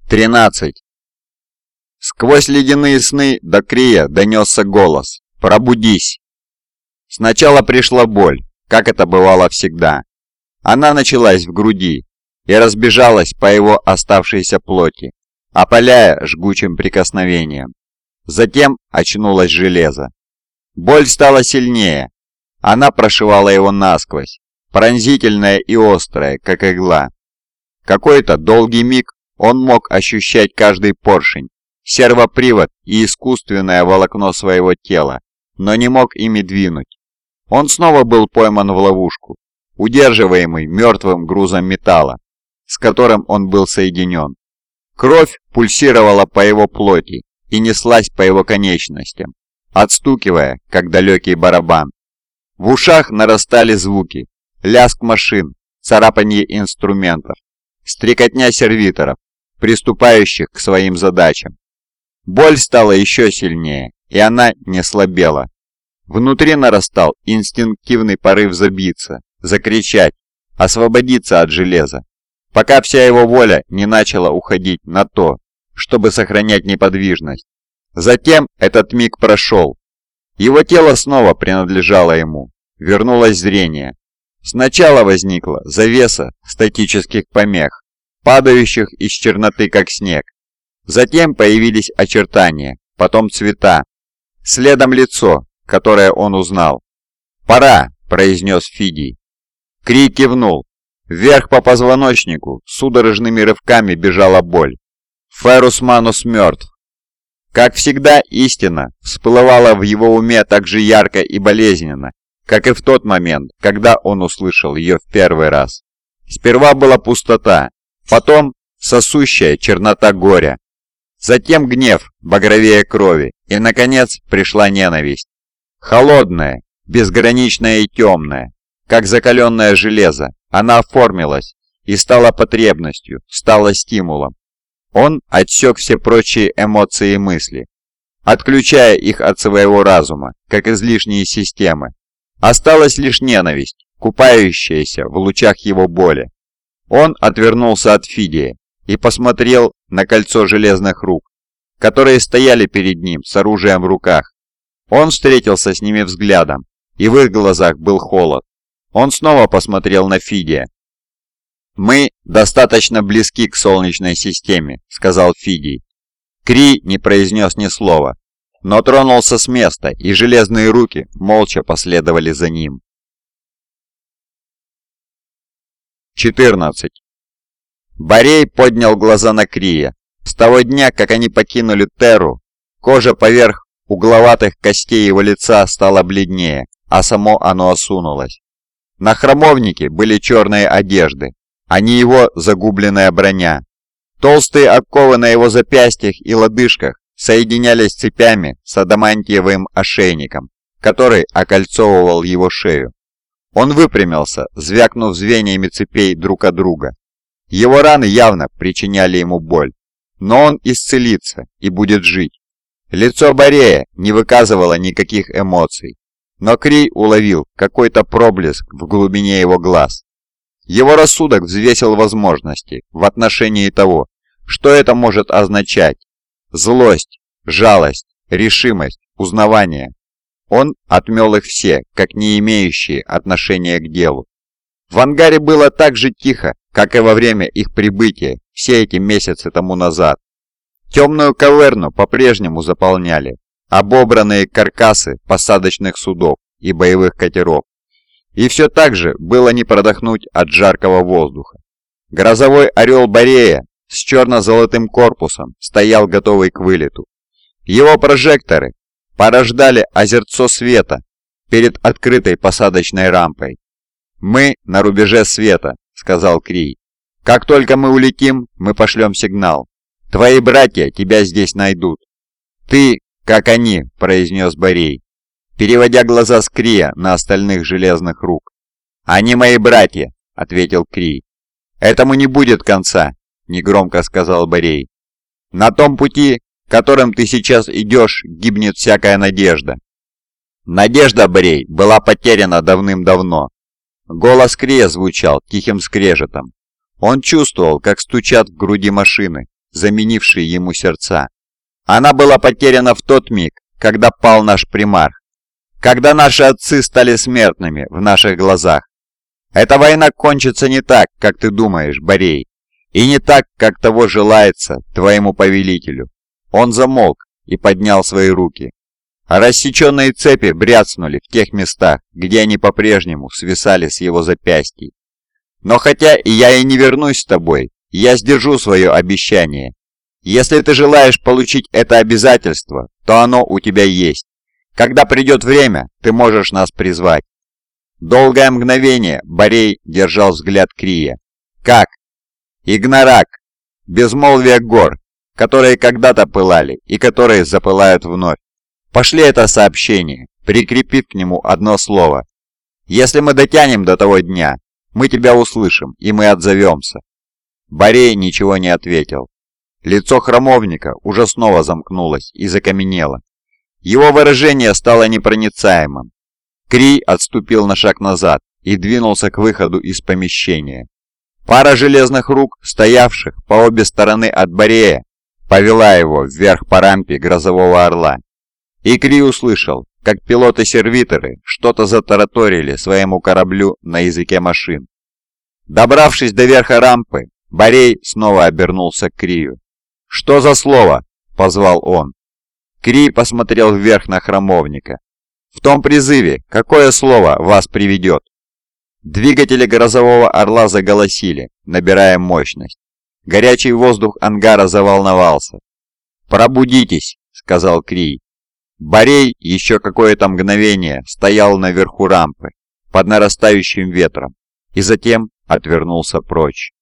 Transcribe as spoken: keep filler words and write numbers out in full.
тринадцать. Сквозь ледяные сны до Крия донесся голос: «Пробудись!». Сначала пришла боль, как это бывало всегда. Она началась в груди и разбежалась по его оставшейся плоти, опаляя жгучим прикосновением. Затем очнулось железо. Боль стала сильнее. Она прошивала его насквозь, пронзительная и острая, как игла. Какой-то долгий миг он мог ощущать каждый поршень, сервопривод и искусственное волокно своего тела, но не мог ими двинуть. Он снова был пойман в ловушку, удерживаемый мертвым грузом металла, с которым он был соединен. Кровь пульсировала по его плоти и неслась по его конечностям, отстукивая, как далекий барабан. В ушах нарастали звуки: лязг машин, царапанье инструментов, стрекотня сервиторов, приступающих к своим задачам. Боль стала еще сильнее, и она не слабела. Внутри нарастал инстинктивный порыв забиться, закричать, освободиться от железа, пока вся его воля не начала уходить на то, чтобы сохранять неподвижность. Затем этот миг прошел. Его тело снова принадлежало ему, вернулось зрение. Сначала возникла завеса статических помех, падающих из черноты как снег. Затем появились очертания, потом цвета, следом лицо, которое он узнал. «Пора», — произнес Фидий. Крий кивнул. Вверх по позвоночнику судорожными рывками бежала боль. Феррус Манус мертв. Как всегда, истина всплывала в его уме так же ярко и болезненно, как и в тот момент, когда он услышал ее в первый раз. Сперва была пустота, потом сосущая чернота горя, затем гнев, багровее крови, и, наконец, пришла ненависть. Холодная, безграничная и темная, как закаленное железо, она оформилась и стала потребностью, стала стимулом. Он отсек все прочие эмоции и мысли, отключая их от своего разума, как излишние системы. Осталась лишь ненависть, купающаяся в лучах его боли. Он отвернулся от Фидия и посмотрел на кольцо железных рук, которые стояли перед ним с оружием в руках. Он встретился с ними взглядом, и в их глазах был холод. Он снова посмотрел на Фидия. «Мы достаточно близки к Солнечной системе», — сказал Фидий. Крий не произнес ни слова, но тронулся с места, и железные руки молча последовали за ним. четырнадцать. Борей поднял глаза на Крия. С того дня, как они покинули Терру, кожа поверх угловатых костей его лица стала бледнее, а само оно осунулось. На храмовнике были черные одежды, а не его загубленная броня. Толстые оковы на его запястьях и лодыжках соединялись цепями с адамантиевым ошейником, который окольцовывал его шею. Он выпрямился, звякнув звеньями цепей друг от друга. Его раны явно причиняли ему боль, но он исцелится и будет жить. Лицо Борея не выказывало никаких эмоций, но Крий уловил какой-то проблеск в глубине его глаз. Его рассудок взвесил возможности в отношении того, что это может означать. Злость, жалость, решимость, узнавание. Он отмел их все, как не имеющие отношения к делу. В ангаре было так же тихо, как и во время их прибытия все эти месяцы тому назад. Темную каверну по-прежнему заполняли обобранные каркасы посадочных судов и боевых катеров. И все так же было не продохнуть от жаркого воздуха. Грозовой орел Борея с черно-золотым корпусом стоял готовый к вылету. Его прожекторы порождали озерцо света перед открытой посадочной рампой. «Мы на рубеже света», — сказал Крий. «Как только мы улетим, мы пошлем сигнал. Твои братья тебя здесь найдут». «Ты, как они», — произнес Борей, переводя глаза с Крия на остальных железных рук. «Они мои братья», — ответил Крий. «Этому не будет конца», — негромко сказал Борей. «На том пути, которым ты сейчас идешь, гибнет всякая надежда». Надежда, Борей, была потеряна давным-давно. Голос Крия звучал тихим скрежетом. Он чувствовал, как стучат в груди машины, заменившие ему сердца. Она была потеряна в тот миг, когда пал наш примарх, когда наши отцы стали смертными в наших глазах. Эта война кончится не так, как ты думаешь, Борей, и не так, как того желается твоему повелителю». Он замолк и поднял свои руки. Рассеченные цепи бряцнули в тех местах, где они по-прежнему свисали с его запястий. «Но хотя я и не вернусь с тобой, я сдержу свое обещание. Если ты желаешь получить это обязательство, то оно у тебя есть. Когда придет время, ты можешь нас призвать». Долгое мгновение Борей держал взгляд Крия. «Как?» «Игнорак. Безмолвие гор, которые когда-то пылали и которые запылают вновь. Пошли это сообщение, прикрепив к нему одно слово. Если мы дотянем до того дня, мы тебя услышим, и мы отзовемся». Борей ничего не ответил. Лицо храмовника уже снова замкнулось и закаменело. Его выражение стало непроницаемым. Крий отступил на шаг назад и двинулся к выходу из помещения. Пара железных рук, стоявших по обе стороны от Борея, повела его вверх по рампе Грозового Орла. И Крий услышал, как пилоты-сервиторы что-то затараторили своему кораблю на языке машин. Добравшись до верха рампы, Борей снова обернулся к Крию. «Что за слово?» – позвал он. Крий посмотрел вверх на храмовника. «В том призыве какое слово вас приведет?» Двигатели Грозового Орла заголосили, набирая мощность. Горячий воздух ангара заволновался. «Пробудитесь!» – сказал Крий. Борей еще какое-то мгновение стоял наверху рампы, под нарастающим ветром, и затем отвернулся прочь.